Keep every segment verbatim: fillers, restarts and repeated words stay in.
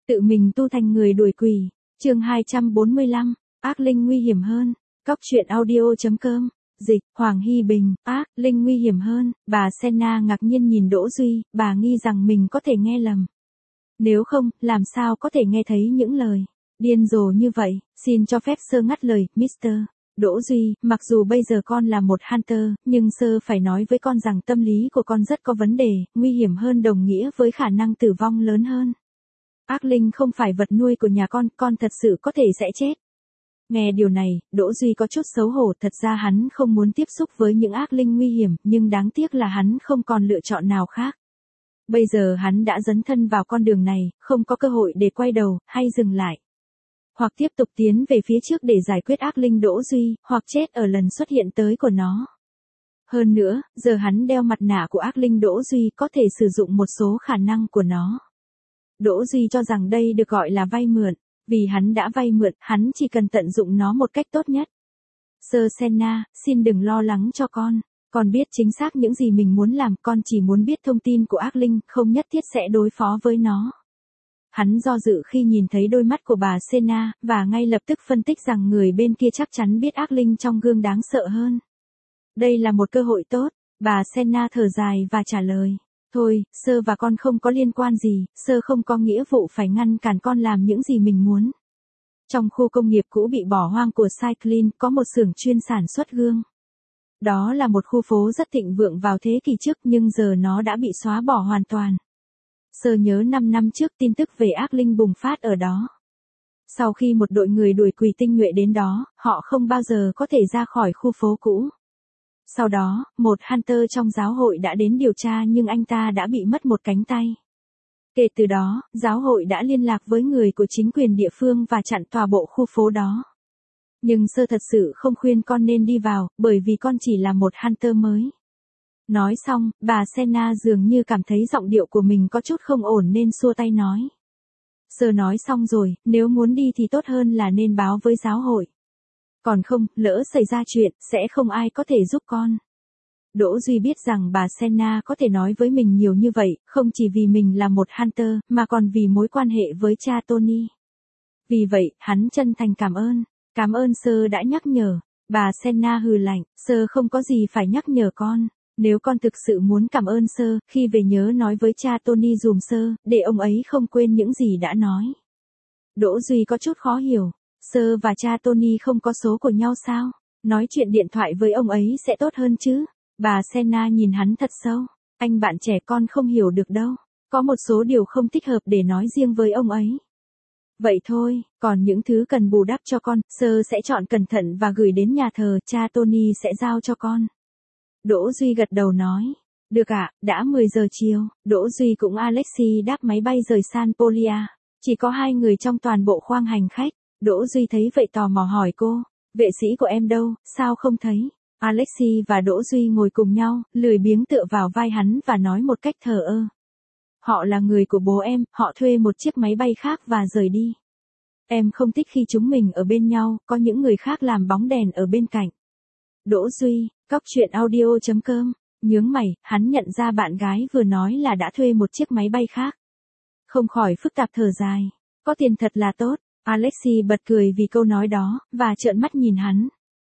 Tự mình tu thành người đuổi quỷ. Chương hai trăm bốn mươi lăm, ác linh nguy hiểm hơn. Cóc truyện audio.com. Dịch, Hoàng Hy Bình, ác linh nguy hiểm hơn. Bà Senna ngạc nhiên nhìn Đỗ Duy, bà nghi rằng mình có thể nghe lầm. Nếu không, làm sao có thể nghe thấy những lời điên rồ như vậy. Xin cho phép sơ ngắt lời, Mister Đỗ Duy, mặc dù bây giờ con là một Hunter, nhưng sơ phải nói với con rằng tâm lý của con rất có vấn đề, nguy hiểm hơn đồng nghĩa với khả năng tử vong lớn hơn. Ác linh không phải vật nuôi của nhà con, con thật sự có thể sẽ chết. Nghe điều này, Đỗ Duy có chút xấu hổ, thật ra hắn không muốn tiếp xúc với những ác linh nguy hiểm, nhưng đáng tiếc là hắn không còn lựa chọn nào khác. Bây giờ hắn đã dấn thân vào con đường này, không có cơ hội để quay đầu, hay dừng lại. Hoặc tiếp tục tiến về phía trước để giải quyết ác linh Đỗ Duy, hoặc chết ở lần xuất hiện tới của nó. Hơn nữa, giờ hắn đeo mặt nạ của ác linh Đỗ Duy có thể sử dụng một số khả năng của nó. Đỗ Duy cho rằng đây được gọi là vay mượn, vì hắn đã vay mượn, hắn chỉ cần tận dụng nó một cách tốt nhất. Sơ Senna, xin đừng lo lắng cho con, con biết chính xác những gì mình muốn làm, con chỉ muốn biết thông tin của ác linh, không nhất thiết sẽ đối phó với nó. Hắn do dự khi nhìn thấy đôi mắt của bà Senna, và ngay lập tức phân tích rằng người bên kia chắc chắn biết ác linh trong gương đáng sợ hơn. Đây là một cơ hội tốt, bà Senna thở dài và trả lời. Thôi, sơ và con không có liên quan gì, sơ không có nghĩa vụ phải ngăn cản con làm những gì mình muốn. Trong khu công nghiệp cũ bị bỏ hoang của Cyclin có một xưởng chuyên sản xuất gương. Đó là một khu phố rất thịnh vượng vào thế kỷ trước nhưng giờ nó đã bị xóa bỏ hoàn toàn. Sơ nhớ năm năm trước tin tức về ác linh bùng phát ở đó. Sau khi một đội người đuổi quỷ tinh nhuệ đến đó, họ không bao giờ có thể ra khỏi khu phố cũ. Sau đó, một Hunter trong giáo hội đã đến điều tra nhưng anh ta đã bị mất một cánh tay. Kể từ đó, giáo hội đã liên lạc với người của chính quyền địa phương và chặn toàn bộ khu phố đó. Nhưng sơ thật sự không khuyên con nên đi vào, bởi vì con chỉ là một Hunter mới. Nói xong, bà Senna dường như cảm thấy giọng điệu của mình có chút không ổn nên xua tay nói. Sơ nói xong rồi, nếu muốn đi thì tốt hơn là nên báo với giáo hội. Còn không, lỡ xảy ra chuyện, sẽ không ai có thể giúp con. Đỗ Duy biết rằng bà Senna có thể nói với mình nhiều như vậy, không chỉ vì mình là một Hunter, mà còn vì mối quan hệ với cha Tony. Vì vậy, hắn chân thành cảm ơn. Cảm ơn sơ đã nhắc nhở. Bà Senna hừ lạnh, sơ không có gì phải nhắc nhở con. Nếu con thực sự muốn cảm ơn sơ, khi về nhớ nói với cha Tony dùm sơ, để ông ấy không quên những gì đã nói. Đỗ Duy có chút khó hiểu. Sơ và cha Tony không có số của nhau sao? Nói chuyện điện thoại với ông ấy sẽ tốt hơn chứ? Bà Senna nhìn hắn thật sâu. Anh bạn trẻ con không hiểu được đâu. Có một số điều không thích hợp để nói riêng với ông ấy. Vậy thôi, còn những thứ cần bù đắp cho con, sơ sẽ chọn cẩn thận và gửi đến nhà thờ, cha Tony sẽ giao cho con. Đỗ Duy gật đầu nói. Được ạ, đã mười giờ chiều, Đỗ Duy cũng Alexi đáp máy bay rời San Polia. Chỉ có hai người trong toàn bộ khoang hành khách. Đỗ Duy thấy vậy tò mò hỏi cô, vệ sĩ của em đâu, sao không thấy? Alexi và Đỗ Duy ngồi cùng nhau, lười biếng tựa vào vai hắn và nói một cách thờ ơ. Họ là người của bố em, họ thuê một chiếc máy bay khác và rời đi. Em không thích khi chúng mình ở bên nhau, có những người khác làm bóng đèn ở bên cạnh. Đỗ Duy, cóc truyện audio.com, nhướng mày, hắn nhận ra bạn gái vừa nói là đã thuê một chiếc máy bay khác. Không khỏi phức tạp thở dài, có tiền thật là tốt. Alexi bật cười vì câu nói đó, và trợn mắt nhìn hắn.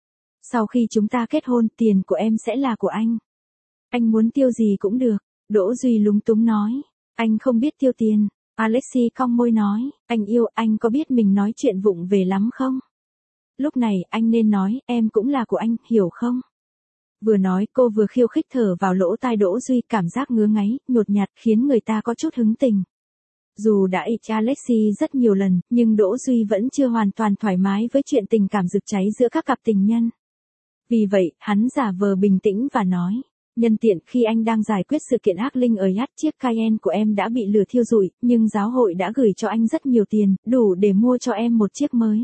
Sau khi chúng ta kết hôn, tiền của em sẽ là của anh. Anh muốn tiêu gì cũng được. Đỗ Duy lúng túng nói. Anh không biết tiêu tiền. Alexi cong môi nói. Anh yêu, anh có biết mình nói chuyện vụng về lắm không? Lúc này, anh nên nói, em cũng là của anh, hiểu không? Vừa nói, cô vừa khiêu khích thở vào lỗ tai Đỗ Duy, cảm giác ngứa ngáy, nhột nhạt, khiến người ta có chút hứng tình. Dù đã ịch Alexi rất nhiều lần, nhưng Đỗ Duy vẫn chưa hoàn toàn thoải mái với chuyện tình cảm rực cháy giữa các cặp tình nhân. Vì vậy, hắn giả vờ bình tĩnh và nói, nhân tiện khi anh đang giải quyết sự kiện ác linh ở Yacht, chiếc Cayenne của em đã bị lửa thiêu rụi, nhưng giáo hội đã gửi cho anh rất nhiều tiền, đủ để mua cho em một chiếc mới.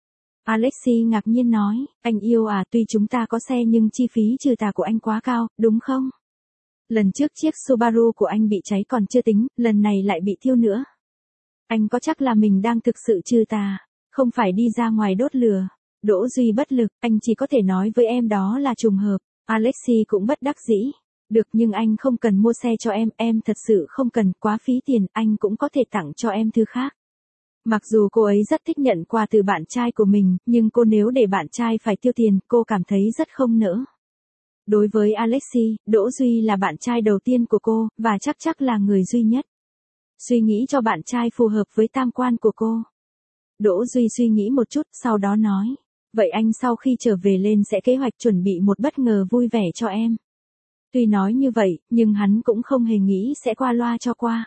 Alexi ngạc nhiên nói, anh yêu à, tuy chúng ta có xe nhưng chi phí trừ tà của anh quá cao, đúng không? Lần trước chiếc Subaru của anh bị cháy còn chưa tính, lần này lại bị thiêu nữa. Anh có chắc là mình đang thực sự trừ tà, không phải đi ra ngoài đốt lửa. Đỗ Duy bất lực, anh chỉ có thể nói với em đó là trùng hợp. Alexi cũng bất đắc dĩ. Được, nhưng anh không cần mua xe cho em, em thật sự không cần, quá phí tiền, anh cũng có thể tặng cho em thứ khác. Mặc dù cô ấy rất thích nhận quà từ bạn trai của mình, nhưng cô nếu để bạn trai phải tiêu tiền, cô cảm thấy rất không nỡ. Đối với Alexi, Đỗ Duy là bạn trai đầu tiên của cô, và chắc chắc là người duy nhất. Suy nghĩ cho bạn trai phù hợp với tam quan của cô. Đỗ Duy suy nghĩ một chút, sau đó nói. Vậy anh sau khi trở về lên sẽ kế hoạch chuẩn bị một bất ngờ vui vẻ cho em. Tuy nói như vậy, nhưng hắn cũng không hề nghĩ sẽ qua loa cho qua.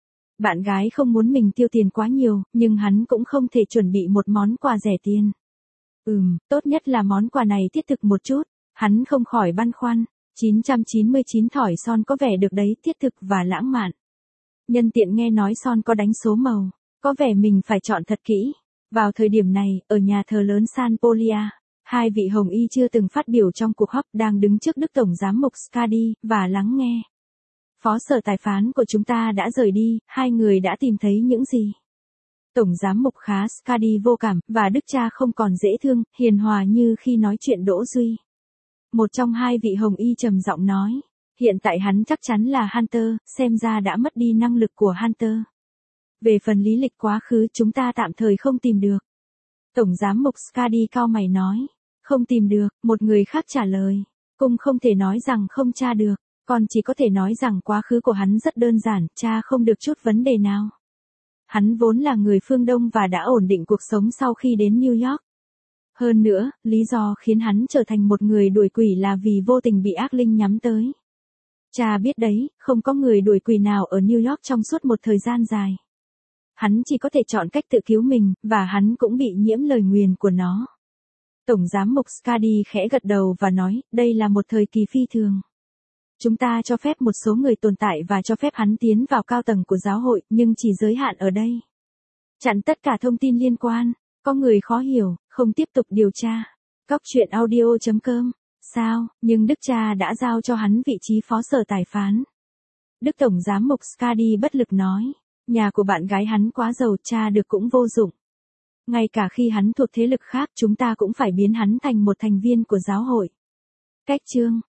Bạn gái không muốn mình tiêu tiền quá nhiều, nhưng hắn cũng không thể chuẩn bị một món quà rẻ tiền. Ừm, tốt nhất là món quà này thiết thực một chút. Hắn không khỏi băn khoăn. chín trăm chín mươi chín thỏi son có vẻ được đấy, thiết thực và lãng mạn. Nhân tiện nghe nói son có đánh số màu, có vẻ mình phải chọn thật kỹ. Vào thời điểm này, ở nhà thờ lớn San Polia, hai vị hồng y chưa từng phát biểu trong cuộc họp đang đứng trước Đức Tổng Giám mục Skadi, và lắng nghe. Phó sở tài phán của chúng ta đã rời đi, hai người đã tìm thấy những gì? Tổng Giám mục khá Skadi vô cảm, và Đức cha không còn dễ thương, hiền hòa như khi nói chuyện Đỗ Duy. Một trong hai vị hồng y trầm giọng nói, hiện tại hắn chắc chắn là Hunter, xem ra đã mất đi năng lực của Hunter. Về phần lý lịch quá khứ chúng ta tạm thời không tìm được. Tổng Giám mục Skadi cau mày nói, không tìm được, một người khác trả lời, cung không thể nói rằng không tra được, còn chỉ có thể nói rằng quá khứ của hắn rất đơn giản, tra không được chút vấn đề nào. Hắn vốn là người phương Đông và đã ổn định cuộc sống sau khi đến New York. Hơn nữa, lý do khiến hắn trở thành một người đuổi quỷ là vì vô tình bị ác linh nhắm tới. Cha biết đấy, không có người đuổi quỷ nào ở New York trong suốt một thời gian dài. Hắn chỉ có thể chọn cách tự cứu mình, và hắn cũng bị nhiễm lời nguyền của nó. Tổng Giám mục Skadi khẽ gật đầu và nói, đây là một thời kỳ phi thường. Chúng ta cho phép một số người tồn tại và cho phép hắn tiến vào cao tầng của giáo hội, nhưng chỉ giới hạn ở đây. Chặn tất cả thông tin liên quan, có người khó hiểu, không tiếp tục điều tra. Cóc truyện audio chấm com. Sao, nhưng Đức cha đã giao cho hắn vị trí phó sở tài phán. Đức Tổng Giám mục Skadi bất lực nói, nhà của bạn gái hắn quá giàu, cha được cũng vô dụng. Ngay cả khi hắn thuộc thế lực khác chúng ta cũng phải biến hắn thành một thành viên của giáo hội. Cách chương